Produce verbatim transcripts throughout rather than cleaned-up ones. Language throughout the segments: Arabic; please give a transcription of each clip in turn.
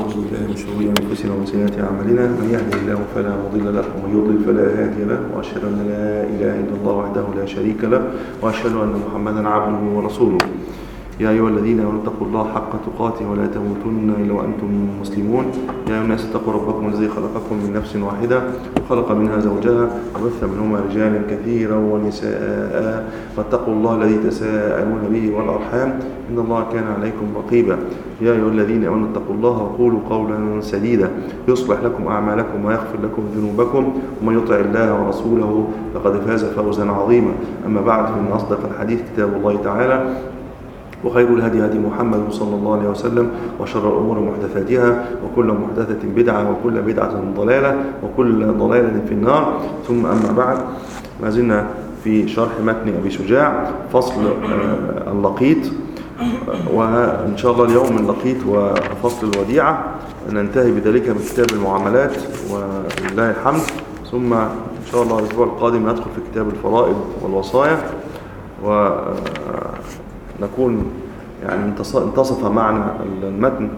ونعوذ بالله من شرور أنفسنا ومن سيئات أعمالنا، من يهده الله فلا مضل له ومن يضلل فلا هادي له، وأشهد أن لا إله إلا الله وحده لا شريك له، وأشهد أن محمدا عبده ورسوله. يا أيها الذين آمنوا اتقوا الله حق تقاته ولا تموتن إلا وأنتم مسلمون. يا أيها الناس اتقوا ربكم الذي خلقكم من نفس واحدة وخلق منها زوجها وبث منهما رجالا كثيرا ونساء، واتقوا الله الذي تساءلون به والأرحام إن الله كان عليكم رقيبا. يا أيها الذين آمنوا اتقوا الله وقولوا قولا سديدا يصلح لكم أعمالكم ويغفر لكم ذنوبكم، ومن يطع الله ورسوله فقد فاز فوزا عظيما. أما بعد، فإن أصدق الحديث كتاب الله تعالى، وخير الهدي هدي محمد صلى الله عليه وسلم، وشر الأمور محدثاتها، وكل محدثة بدعة، وكل بدعة ضلالة، وكل ضلالة في النار. ثم أما بعد، ما زلنا في شرح متن أبي شجاع، فصل اللقيط، وإن شاء الله اليوم اللقيط وفصل الوديعة ننتهي بذلك من كتاب المعاملات ولله الحمد. ثم إن شاء الله الأسبوع القادم ندخل في كتاب الفرائض والوصايا، و نكون يعني انتصف معنا المتن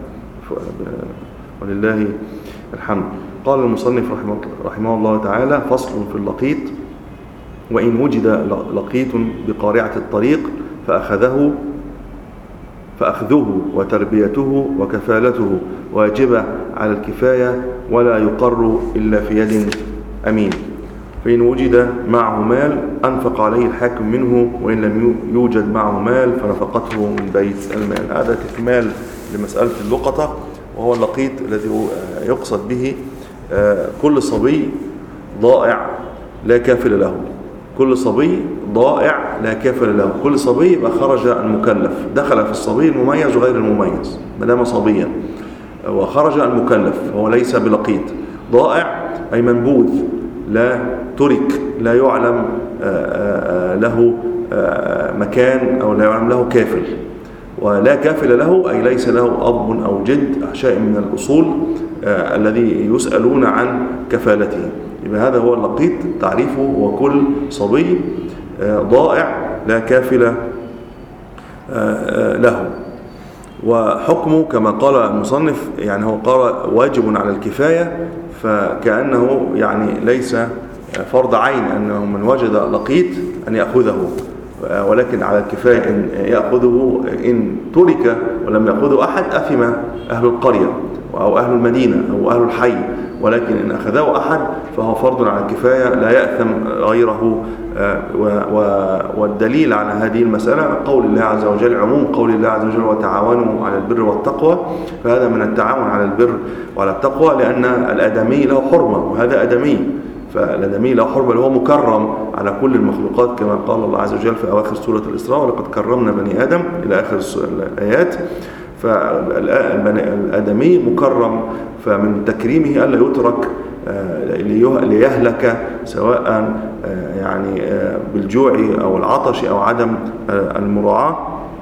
ولله الحمد. قال المصنف رحمه, رحمه الله تعالى: فصل في اللقيط: وإن وجد لقيط بقارعة الطريق فأخذه فأخذه وتربيته وكفالته واجبة على الكفاية، ولا يقر إلا في يد أمين. فإن وجد معه مال أنفق عليه الحاكم منه، وإن لم يوجد معه مال فنفقته من بيت المال. هذا تكمال لمسألة اللقطة، وهو اللقيط الذي يقصد به كل صبي ضائع لا كافل له. كل صبي ضائع لا كافل له، كل صبي يبقى خرج المكلف، دخل في الصبي المميز وغير المميز ما دام صبيا، وخرج المكلف هو ليس بلقيط. ضائع أي منبوذ، لا ترك، لا يعلم له مكان أو لا يعلم له كافل. ولا كافل له أي ليس له أب أو جد شيء من الأصول الذي يسألون عن كفالته. يبقى هذا هو اللقيط، تعريفه وكل صبي ضائع لا كافل له. وحكمه كما قال المصنف، يعني هو قال واجب على الكفاية، فكأنه يعني ليس فرض عين أنه من وجد لقيط أن يأخذه، ولكن على الكفاية أن يأخذه. إن ترك ولم يأخذه أحد أثم أهل القرية أو أهل المدينة أو أهل الحي، ولكن إن أخذه أحد فهو فرض على الكفاية لا يأثم غيره. والدليل على هذه المسألة قول الله عز وجل، عموم قول الله عز وجل: وتعاونوا على البر والتقوى. فهذا من التعاون على البر وعلى التقوى، لأن الآدمي له حرمة وهذا آدمي، فالآدمي له حرمة اللي هو مكرم على كل المخلوقات، كما قال الله عز وجل في أواخر سورة الإسراء: ولقد كرمنا بني آدم، إلى آخر الآيات. فالآدمي مكرم، فمن تكريمه ألا يترك ليهلك سواء يعني بالجوع أو العطش أو عدم المراعاة.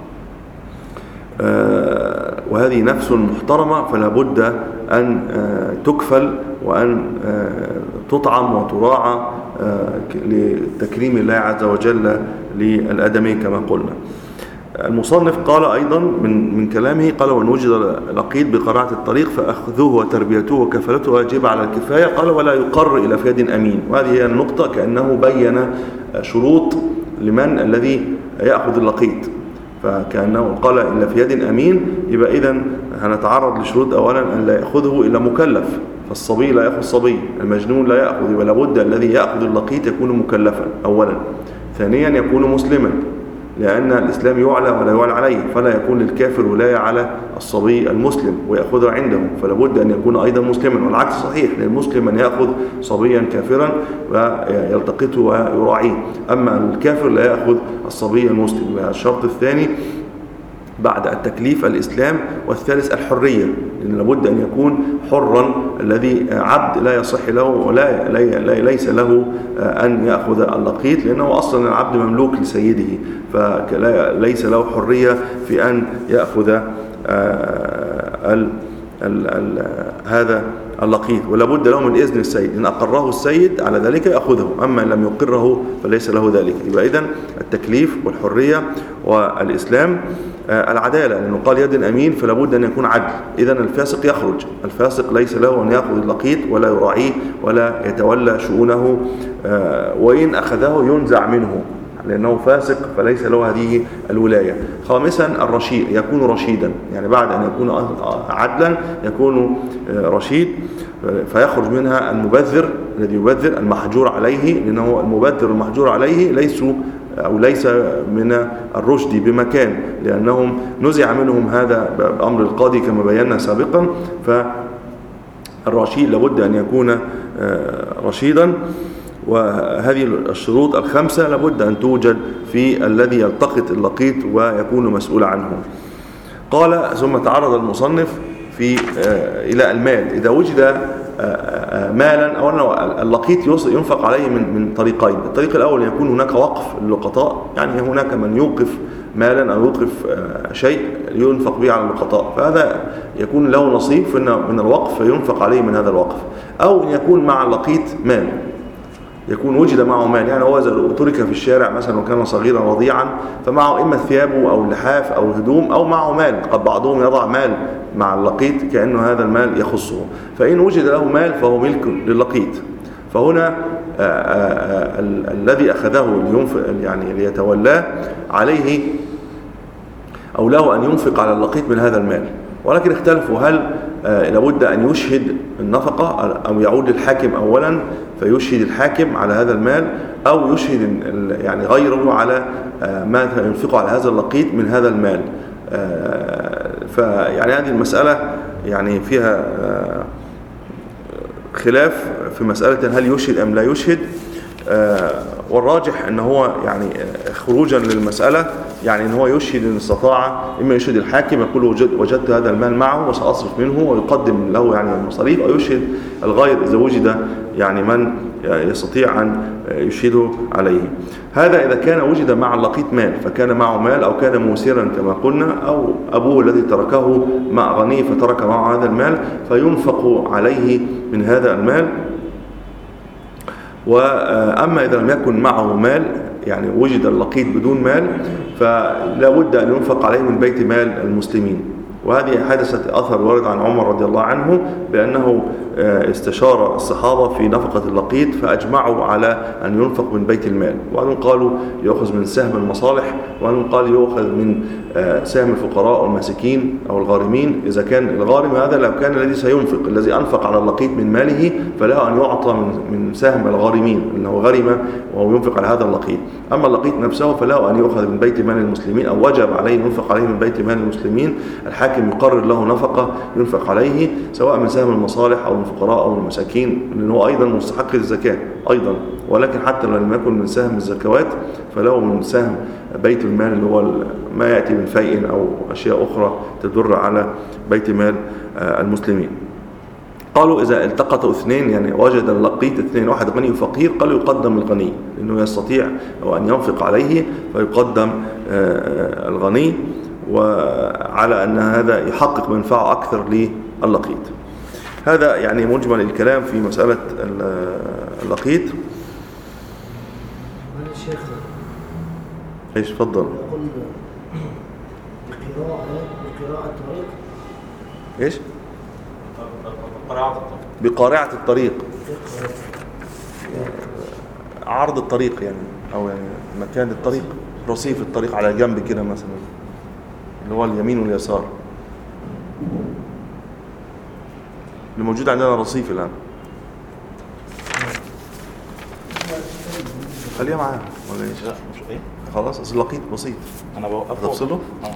وهذه نفس محترمة، فلا بد أن تكفل وأن تطعم وتراعى لتكريم الله عز وجل للآدمي كما قلنا. المصنف قال أيضا من من كلامه، قال: وإن وجد لقيط بقارعة الطريق فأخذه وتربيته وكفالته واجب على الكفاية، قال: ولا يقر إلى في يد أمين. وهذه هي النقطة، كأنه بين شروط لمن الذي يأخذ اللقيط، فكأنه قال إلا في يد أمين. يبقى إذن هنتعرض لشروط: أولا أن لا يأخذه إلا مكلف، فالصبي لا يأخذ صبي، المجنون لا يأخذ، ولا بد الذي يأخذ اللقيط يكون مكلفا أولا. ثانيا يكون مسلما، لأن الإسلام يعلى ولا يعلى عليه، فلا يكون للكافر ولاية على الصبي المسلم ويأخذه عنده، فلا بد أن يكون أيضا مسلما. والعكس صحيح، للمسلم أن يأخذ صبيا كافرا ويلتقطه ويراعيه، أما الكافر لا يأخذ الصبي المسلم. الشرط الثاني بعد التكليف الإسلام، والثالث الحرية، لأن لابد أن يكون حرا، الذي عبد لا يصح له ولا ليس له أن يأخذ اللقيط، لأنه أصلا العبد مملوك لسيده، فليس له حرية في أن يأخذ ال ال هذا اللقيط، ولا بد له من إذن السيد. إن أقره السيد على ذلك يأخذه، أما إن لم يقره فليس له ذلك. يبقى إذن التكليف والحرية والإسلام العدالة، لأنه قال يد أمين فلا بد أن يكون عدل. إذن الفاسق يخرج، الفاسق ليس له أن يأخذ اللقيط ولا يراعيه ولا يتولى شؤونه، وإن أخذه ينزع منه لأنه فاسق فليس له هذه الولاية. خامسا الرشيد، يكون رشيدا، يعني بعد أن يكون عدلا يكون رشيد، فيخرج منها المبذر الذي يبذر، المحجور عليه، لأنه المبذر المحجور عليه ليسوا أو ليس من الرشد بمكان، لأنهم نزع منهم هذا بأمر القاضي كما بينا سابقا. فالرشيد لابد أن يكون رشيدا، وهذه الشروط الخمسة لابد أن توجد في الذي يلتقط اللقيط ويكون مسؤول عنه. قال ثم تعرض المصنف في إلى المال. إذا وجد مالا، أولا اللقيط ينفق عليه من من طريقين. الطريق الأول يكون هناك وقف للقطاء، يعني هناك من يوقف مالا أو يوقف شيء ينفق به على اللقطاء، فهذا يكون له نصيب من الوقف فينفق عليه من هذا الوقف. أو يكون مع اللقيط مال، يكون وجد معه مال، يعني هو ترك في الشارع مثلا وكان صغيرا رضيعا فمعه إما ثيابه أو اللحاف أو الهدوم أو معه مال، قد بعضهم يضع مال مع اللقيط كأنه هذا المال يخصه، فإن وجد له مال فهو ملك للقيط. فهنا الذي أخذه لينفق يعني ليتولاه عليه أو له أن ينفق على اللقيط من هذا المال. ولكن اختلفوا هل لابد أن يشهد النفقة أو يعود للحاكم أولا فيشهد الحاكم على هذا المال، أو يشهد يعني غيره على ما ينفقه على هذا اللقيط من هذا المال. فيعني هذه المسألة يعني فيها خلاف في مسألة هل يشهد أم لا يشهد، والراجح ان هو يعني خروجا للمسألة يعني ان هو يشهد ان استطاع، اما يشهد الحاكم يقول وجد وجدت هذا المال معه وسأصرف منه ويقدم له يعني المصاريف، او يشهد الغير اذا وجد يعني من يستطيع ان يشهده عليه. هذا اذا كان وجد مع اللقيط مال، فكان معه مال او كان موسرا كما قلنا، او ابوه الذي تركه مع غني فترك معه هذا المال فينفق عليه من هذا المال. وأما إذا لم يكن معه مال، يعني وجد اللقيط بدون مال، فلا بد أن ينفق عليه من بيت مال المسلمين. وهذه حادثة أثر ورد عن عمر رضي الله عنه بأنه استشار الصحابة في نفقة اللقيط فأجمعوا على أن ينفق من بيت المال، وأنهم قالوا يأخذ من سهم المصالح، وأنهم قالوا يأخذ من سهم الفقراء والمساكين أو الغارمين. إذا كان الغارم هذا لو كان الذي سينفق الذي أنفق على اللقيط من ماله فله أن يعطى من سهم الغارمين أنه غرم وهو ينفق على هذا اللقيط. أما اللقيط نفسه فله أن يأخذ من بيت مال المسلمين، أو وجب عليه ينفق عليه من بيت مال المسلمين. الحاكم يقرر له نفقة ينفق عليه سواء من سهم المصالح أو الفقراء أو المساكين، لأنه أيضا مستحق للزكاة أيضا، ولكن حتى لو لم يكن من سهم الزكوات فله من سهم بيت المال اللي هو ما يأتي من فيء أو أشياء أخرى تدر على بيت مال المسلمين. قالوا إذا التقطوا اثنين، يعني وجد اللقيط اثنين، واحد غني وفقير، قالوا يقدم الغني لأنه يستطيع أو أن ينفق عليه فيقدم الغني، وعلى أن هذا يحقق منفعة أكثر للقيط. هذا يعني مجمل الكلام في مسألة اللقيط. الشيخ ايش تفضل؟ يقول بقراءة بقراءة الطريق. ايش؟ بقارعة الطريق، عرض الطريق يعني، او يعني مكان الطريق، رصيف الطريق على جنب كده مثلا، اللي هو اليمين واليسار اللي موجود عندنا رصيف الآن. خليها معاها ولا ايش؟ لا مش ايه، خلاص اصل اللقيط بسيط. انا بوقفه تفصله. اه